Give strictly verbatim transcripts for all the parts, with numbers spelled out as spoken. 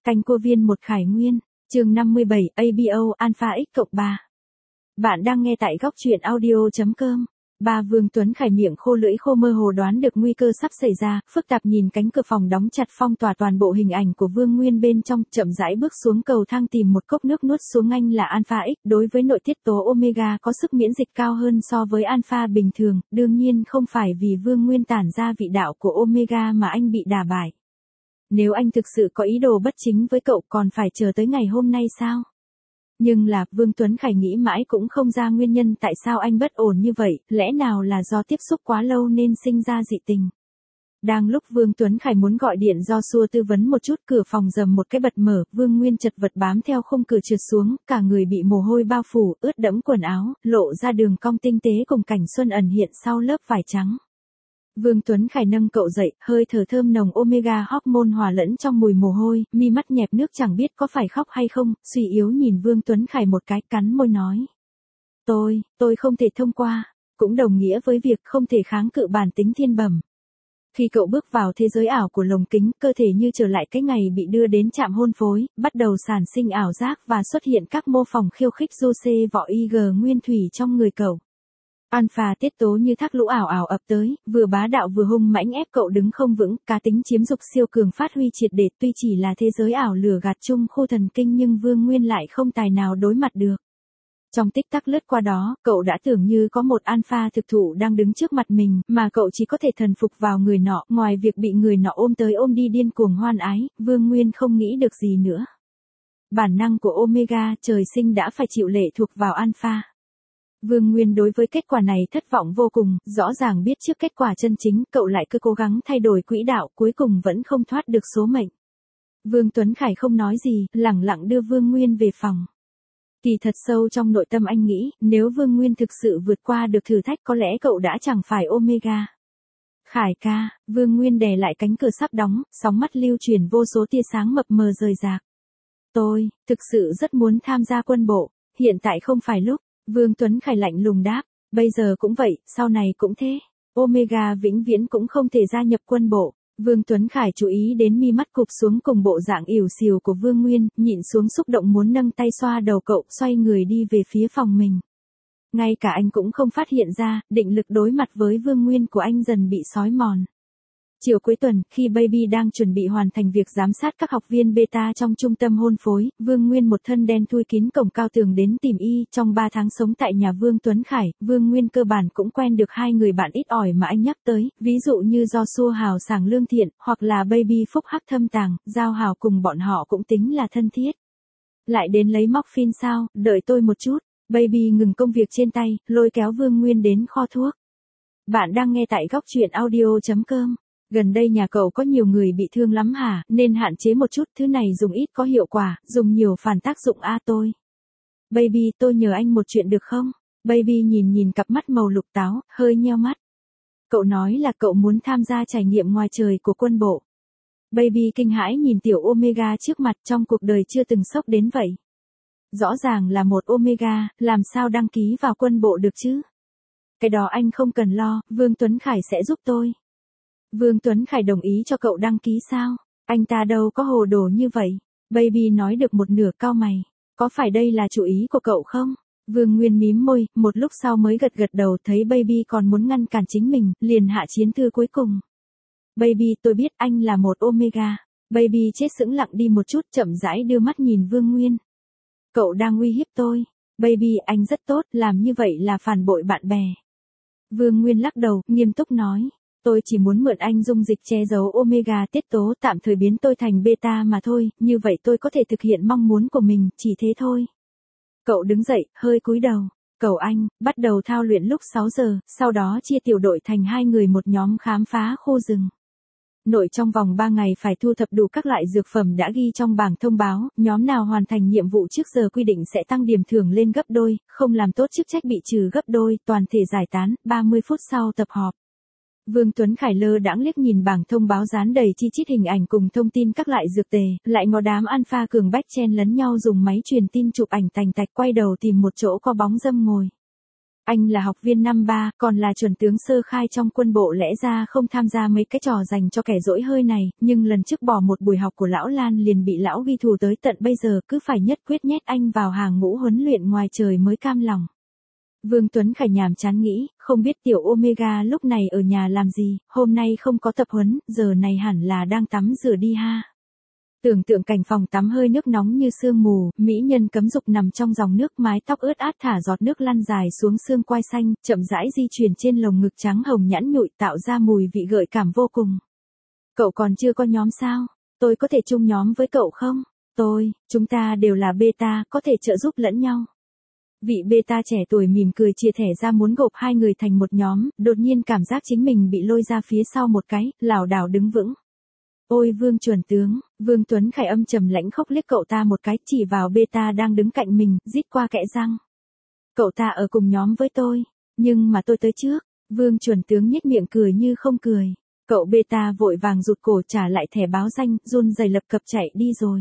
Canh Cô Viên một Khải Nguyên, chương năm mươi bảy, a bê o Alpha X cộng ba. Bạn đang nghe tại góc truyện audio chấm com. Ba Vương Tuấn Khải miệng khô lưỡi khô mơ hồ đoán được nguy cơ sắp xảy ra, phức tạp nhìn cánh cửa phòng đóng chặt phong tỏa toàn bộ hình ảnh của Vương Nguyên bên trong, chậm rãi bước xuống cầu thang tìm một cốc nước nuốt xuống. Anh là Alpha X, đối với nội tiết tố Omega có sức miễn dịch cao hơn so với Alpha bình thường, đương nhiên không phải vì Vương Nguyên tản ra vị đạo của Omega mà anh bị đả bại. Nếu anh thực sự có ý đồ bất chính với cậu còn phải chờ tới ngày hôm nay sao? Nhưng là, Vương Tuấn Khải nghĩ mãi cũng không ra nguyên nhân tại sao anh bất ổn như vậy, lẽ nào là do tiếp xúc quá lâu nên sinh ra dị tình. Đang lúc Vương Tuấn Khải muốn gọi điện do xua tư vấn một chút, cửa phòng rầm một cái bật mở, Vương Nguyên chật vật bám theo khung cửa trượt xuống, cả người bị mồ hôi bao phủ, ướt đẫm quần áo, lộ ra đường cong tinh tế cùng cảnh xuân ẩn hiện sau lớp vải trắng. Vương Tuấn Khải nâng cậu dậy, hơi thở thơm nồng Omega hormone hòa lẫn trong mùi mồ hôi, mi mắt nhẹp nước chẳng biết có phải khóc hay không, suy yếu nhìn Vương Tuấn Khải một cái, cắn môi nói. Tôi, tôi không thể thông qua, cũng đồng nghĩa với việc không thể kháng cự bản tính thiên bẩm. Khi cậu bước vào thế giới ảo của lồng kính, cơ thể như trở lại cái ngày bị đưa đến trạm hôn phối, bắt đầu sản sinh ảo giác và xuất hiện các mô phỏng khiêu khích du xê võ y g nguyên thủy trong người cậu. Alpha tiết tố như thác lũ ảo ảo ập tới, vừa bá đạo vừa hung mãnh ép cậu đứng không vững, cá tính chiếm dục siêu cường phát huy triệt để, tuy chỉ là thế giới ảo lừa gạt chung khu thần kinh nhưng Vương Nguyên lại không tài nào đối mặt được. Trong tích tắc lướt qua đó, cậu đã tưởng như có một alpha thực thụ đang đứng trước mặt mình, mà cậu chỉ có thể thần phục vào người nọ, ngoài việc bị người nọ ôm tới ôm đi điên cuồng hoan ái, Vương Nguyên không nghĩ được gì nữa. Bản năng của Omega trời sinh đã phải chịu lệ thuộc vào alpha. Vương Nguyên đối với kết quả này thất vọng vô cùng, rõ ràng biết trước kết quả chân chính, cậu lại cứ cố gắng thay đổi quỹ đạo, cuối cùng vẫn không thoát được số mệnh. Vương Tuấn Khải không nói gì, lẳng lặng đưa Vương Nguyên về phòng. Kỳ thật sâu trong nội tâm anh nghĩ, nếu Vương Nguyên thực sự vượt qua được thử thách có lẽ cậu đã chẳng phải Omega. Khải ca, Vương Nguyên đè lại cánh cửa sắp đóng, sóng mắt lưu chuyển vô số tia sáng mập mờ rời rạc. Tôi, thực sự rất muốn tham gia quân bộ, hiện tại không phải lúc. Vương Tuấn Khải lạnh lùng đáp, bây giờ cũng vậy, sau này cũng thế. Omega vĩnh viễn cũng không thể gia nhập quân bộ. Vương Tuấn Khải chú ý đến mi mắt cụp xuống cùng bộ dạng ỉu xìu của Vương Nguyên, nhịn xuống xúc động muốn nâng tay xoa đầu cậu, xoay người đi về phía phòng mình. Ngay cả anh cũng không phát hiện ra, định lực đối mặt với Vương Nguyên của anh dần bị xói mòn. Chiều cuối tuần, khi Baby đang chuẩn bị hoàn thành việc giám sát các học viên beta trong trung tâm hôn phối, Vương Nguyên một thân đen thui kín cổng cao tường đến tìm y. Trong ba tháng sống tại nhà Vương Tuấn Khải, Vương Nguyên cơ bản cũng quen được hai người bạn ít ỏi mà anh nhắc tới, ví dụ như Do Xua hào sảng lương thiện, hoặc là Baby phúc hắc thâm tàng, Giao hào cùng bọn họ cũng tính là thân thiết. Lại đến lấy móc phin sao, đợi tôi một chút. Baby ngừng công việc trên tay, lôi kéo Vương Nguyên đến kho thuốc. Bạn đang nghe tại góc truyện audio chấm com. Gần đây nhà cậu có nhiều người bị thương lắm hả, nên hạn chế một chút, thứ này dùng ít có hiệu quả, dùng nhiều phản tác dụng a tôi. Baby, tôi nhờ anh một chuyện được không? Baby nhìn nhìn cặp mắt màu lục táo, hơi nheo mắt. Cậu nói là cậu muốn tham gia trải nghiệm ngoài trời của quân bộ. Baby kinh hãi nhìn tiểu Omega trước mặt, trong cuộc đời chưa từng sốc đến vậy. Rõ ràng là một Omega, làm sao đăng ký vào quân bộ được chứ? Cái đó anh không cần lo, Vương Tuấn Khải sẽ giúp tôi. Vương Tuấn Khải đồng ý cho cậu đăng ký sao? Anh ta đâu có hồ đồ như vậy. Baby nói được một nửa cau mày. Có phải đây là chủ ý của cậu không? Vương Nguyên mím môi, một lúc sau mới gật gật đầu, thấy Baby còn muốn ngăn cản chính mình, liền hạ chiến thư cuối cùng. Baby, tôi biết anh là một Omega. Baby chết sững lặng đi một chút, chậm rãi đưa mắt nhìn Vương Nguyên. Cậu đang uy hiếp tôi. Baby, anh rất tốt, làm như vậy là phản bội bạn bè. Vương Nguyên lắc đầu, nghiêm túc nói. Tôi chỉ muốn mượn anh dung dịch che giấu Omega tiết tố, tạm thời biến tôi thành beta mà thôi, như vậy tôi có thể thực hiện mong muốn của mình, chỉ thế thôi. Cậu đứng dậy, hơi cúi đầu. Cầu anh, bắt đầu thao luyện lúc sáu giờ, sau đó chia tiểu đội thành hai người một nhóm khám phá khu rừng. Nội trong vòng ba ngày phải thu thập đủ các loại dược phẩm đã ghi trong bảng thông báo, nhóm nào hoàn thành nhiệm vụ trước giờ quy định sẽ tăng điểm thưởng lên gấp đôi, không làm tốt chức trách bị trừ gấp đôi, toàn thể giải tán, ba mươi phút sau tập họp. Vương Tuấn Khải lơ đãng liếc nhìn bảng thông báo dán đầy chi chít hình ảnh cùng thông tin các loại dược tề, lại ngó đám alpha cường bách chen lấn nhau dùng máy truyền tin chụp ảnh tành tạch, quay đầu tìm một chỗ có bóng dâm ngồi. Anh là học viên năm ba, còn là chuẩn tướng sơ khai trong quân bộ, lẽ ra không tham gia mấy cái trò dành cho kẻ dỗi hơi này, nhưng lần trước bỏ một buổi học của lão Lan liền bị lão ghi thù tới tận bây giờ, cứ phải nhất quyết nhét anh vào hàng ngũ huấn luyện ngoài trời mới cam lòng. Vương Tuấn Khải nhàm chán nghĩ, không biết tiểu Omega lúc này ở nhà làm gì, hôm nay không có tập huấn, giờ này hẳn là đang tắm rửa đi ha. Tưởng tượng cảnh phòng tắm hơi nước nóng như sương mù, mỹ nhân cấm dục nằm trong dòng nước, mái tóc ướt át thả giọt nước lăn dài xuống xương quai xanh, chậm rãi di chuyển trên lồng ngực trắng hồng nhẵn nhụi, tạo ra mùi vị gợi cảm vô cùng. Cậu còn chưa có nhóm sao? Tôi có thể chung nhóm với cậu không? Tôi, chúng ta đều là beta, có thể trợ giúp lẫn nhau. Vị beta trẻ tuổi mỉm cười chia thẻ ra muốn gộp hai người thành một nhóm, đột nhiên cảm giác chính mình bị lôi ra phía sau một cái, lảo đảo đứng vững. Ôi Vương chuẩn tướng, Vương Tuấn Khải âm trầm lãnh khốc liếc cậu ta một cái, chỉ vào beta đang đứng cạnh mình, rít qua kẽ răng. Cậu ta ở cùng nhóm với tôi, nhưng mà tôi tới trước. Vương chuẩn tướng nhếch miệng cười như không cười. Cậu beta vội vàng rụt cổ trả lại thẻ báo danh, run rẩy lập cập chạy đi rồi.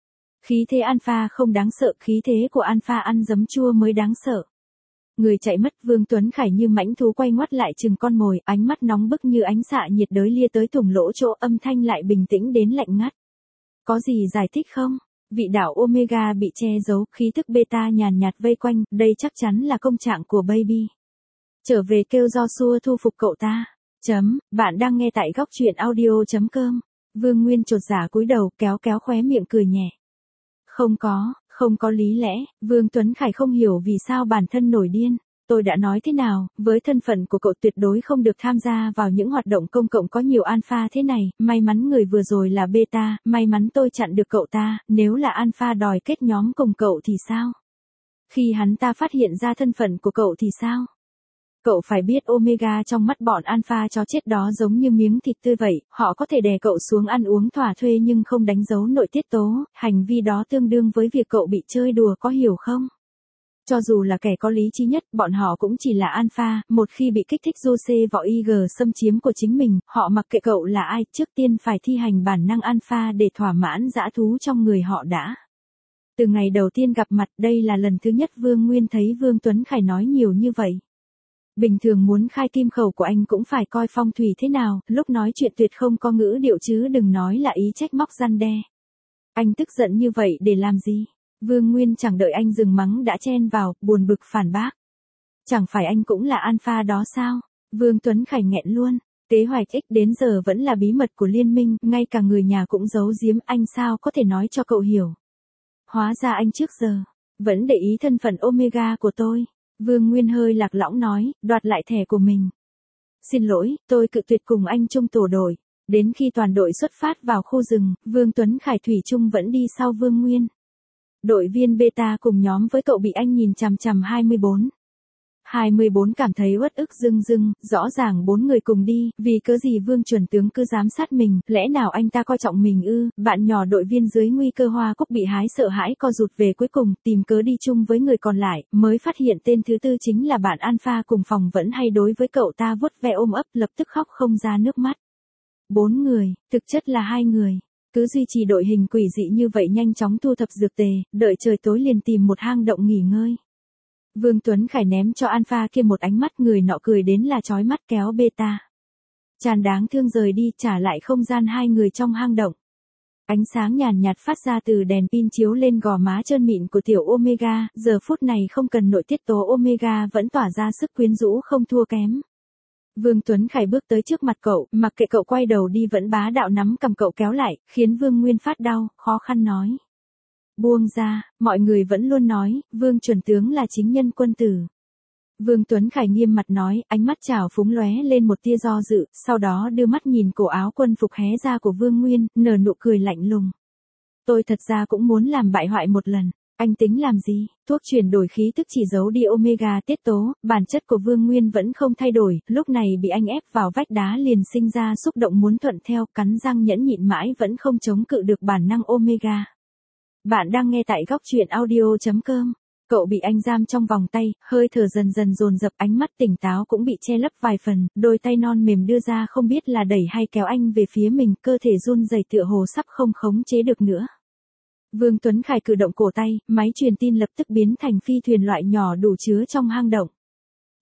Khí thế alpha không đáng sợ, khí thế của alpha ăn giấm chua mới đáng sợ. Người chạy mất, Vương Tuấn Khải như mãnh thú quay ngoắt lại chừng con mồi, ánh mắt nóng bức như ánh xạ nhiệt đới lia tới thủng lỗ chỗ, âm thanh lại bình tĩnh đến lạnh ngắt. Có gì giải thích không? Vị đảo Omega bị che giấu, khí thức beta nhàn nhạt vây quanh, đây chắc chắn là công trạng của baby. Trở về kêu Joshua thu phục cậu ta. Chấm, bạn đang nghe tại góc truyện audio chấm com. Vương Nguyên chột dạ cúi đầu, kéo kéo khóe miệng cười nhẹ. Không có, không có lý lẽ, Vương Tuấn Khải không hiểu vì sao bản thân nổi điên. Tôi đã nói thế nào, với thân phận của cậu tuyệt đối không được tham gia vào những hoạt động công cộng có nhiều alpha thế này, may mắn người vừa rồi là beta, may mắn tôi chặn được cậu ta, nếu là alpha đòi kết nhóm cùng cậu thì sao? Khi hắn ta phát hiện ra thân phận của cậu thì sao? Cậu phải biết Omega trong mắt bọn alpha chó chết đó giống như miếng thịt tươi vậy, họ có thể đè cậu xuống ăn uống thỏa thuê nhưng không đánh dấu nội tiết tố, hành vi đó tương đương với việc cậu bị chơi đùa, có hiểu không? Cho dù là kẻ có lý trí nhất, bọn họ cũng chỉ là alpha, một khi bị kích thích Jose võ i giê xâm chiếm của chính mình, họ mặc kệ cậu là ai, trước tiên phải thi hành bản năng alpha để thỏa mãn dã thú trong người họ đã. Từ ngày đầu tiên gặp mặt, đây là lần thứ nhất Vương Nguyên thấy Vương Tuấn Khải nói nhiều như vậy. Bình thường muốn khai kim khẩu của anh cũng phải coi phong thủy thế nào, lúc nói chuyện tuyệt không có ngữ điệu chứ đừng nói là ý trách móc răn đe. Anh tức giận như vậy để làm gì? Vương Nguyên chẳng đợi anh dừng mắng đã chen vào, buồn bực phản bác. Chẳng phải anh cũng là alpha đó sao? Vương Tuấn Khải nghẹn luôn. Kế hoạch X đến giờ vẫn là bí mật của liên minh, ngay cả người nhà cũng giấu giếm, anh sao có thể nói cho cậu hiểu. Hóa ra anh trước giờ, vẫn để ý thân phận Omega của tôi. Vương Nguyên hơi lạc lõng nói, đoạt lại thẻ của mình. Xin lỗi, tôi cự tuyệt cùng anh chung tổ đội. Đến khi toàn đội xuất phát vào khu rừng, Vương Tuấn Khải thủy chung vẫn đi sau Vương Nguyên. Đội viên beta cùng nhóm với cậu bị anh nhìn chằm chằm hai mươi bốn. hai mươi bốn cảm thấy uất ức rưng rưng, rõ ràng bốn người cùng đi, vì cớ gì Vương chuẩn tướng cứ giám sát mình, lẽ nào anh ta coi trọng mình ư? Bạn nhỏ đội viên dưới nguy cơ hoa cúc bị hái sợ hãi co rụt về cuối cùng, tìm cớ đi chung với người còn lại, mới phát hiện tên thứ tư chính là bạn alpha cùng phòng vẫn hay đối với cậu ta vuốt ve ôm ấp, lập tức khóc không ra nước mắt. Bốn người, thực chất là hai người. Cứ duy trì đội hình quỷ dị như vậy, nhanh chóng thu thập dược tề, đợi trời tối liền tìm một hang động nghỉ ngơi. Vương Tuấn Khải ném cho alpha kia một ánh mắt, người nọ cười đến là chói mắt, kéo beta. Chàn đáng thương rời đi, trả lại không gian hai người trong hang động. Ánh sáng nhàn nhạt phát ra từ đèn pin chiếu lên gò má trơn mịn của tiểu Omega, giờ phút này không cần nội tiết tố Omega vẫn tỏa ra sức quyến rũ không thua kém. Vương Tuấn Khải bước tới trước mặt cậu, mặc kệ cậu quay đầu đi vẫn bá đạo nắm cầm cậu kéo lại, khiến Vương Nguyên phát đau, khó khăn nói. Buông ra, mọi người vẫn luôn nói, Vương chuẩn tướng là chính nhân quân tử. Vương Tuấn Khải nghiêm mặt nói, ánh mắt trào phúng lóe lên một tia do dự, sau đó đưa mắt nhìn cổ áo quân phục hé ra của Vương Nguyên, nở nụ cười lạnh lùng. Tôi thật ra cũng muốn làm bại hoại một lần. Anh tính làm gì? Thuốc chuyển đổi khí tức chỉ giấu đi Omega tiết tố, bản chất của Vương Nguyên vẫn không thay đổi, lúc này bị anh ép vào vách đá liền sinh ra xúc động muốn thuận theo, cắn răng nhẫn nhịn mãi vẫn không chống cự được bản năng Omega. Bạn đang nghe tại góc truyện audio chấm com. Cậu bị anh giam trong vòng tay, hơi thở dần dần dồn dập, ánh mắt tỉnh táo cũng bị che lấp vài phần, đôi tay non mềm đưa ra không biết là đẩy hay kéo anh về phía mình, cơ thể run rẩy tựa hồ sắp không khống chế được nữa. Vương Tuấn Khải cử động cổ tay, máy truyền tin lập tức biến thành phi thuyền loại nhỏ đủ chứa trong hang động.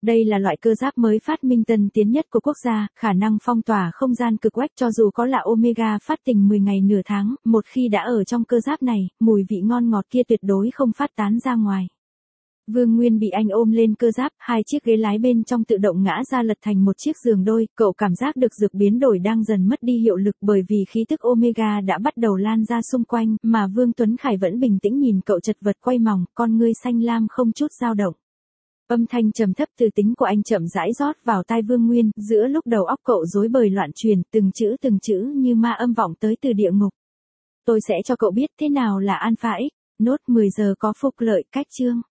Đây là loại cơ giáp mới phát minh tân tiến nhất của quốc gia, khả năng phong tỏa không gian cực quách cho dù có là Omega phát tình mười ngày nửa tháng, một khi đã ở trong cơ giáp này, mùi vị ngon ngọt kia tuyệt đối không phát tán ra ngoài. Vương Nguyên bị anh ôm lên cơ giáp, hai chiếc ghế lái bên trong tự động ngã ra lật thành một chiếc giường đôi, cậu cảm giác được dược biến đổi đang dần mất đi hiệu lực bởi vì khí tức Omega đã bắt đầu lan ra xung quanh, mà Vương Tuấn Khải vẫn bình tĩnh nhìn cậu chật vật quay mòng, con ngươi xanh lam không chút dao động. Âm thanh trầm thấp từ tính của anh chậm rãi rót vào tai Vương Nguyên, giữa lúc đầu óc cậu rối bời loạn truyền, từng chữ từng chữ như ma âm vọng tới từ địa ngục. Tôi sẽ cho cậu biết thế nào là Alpha X, nốt mười giờ có phúc lợi cách chương.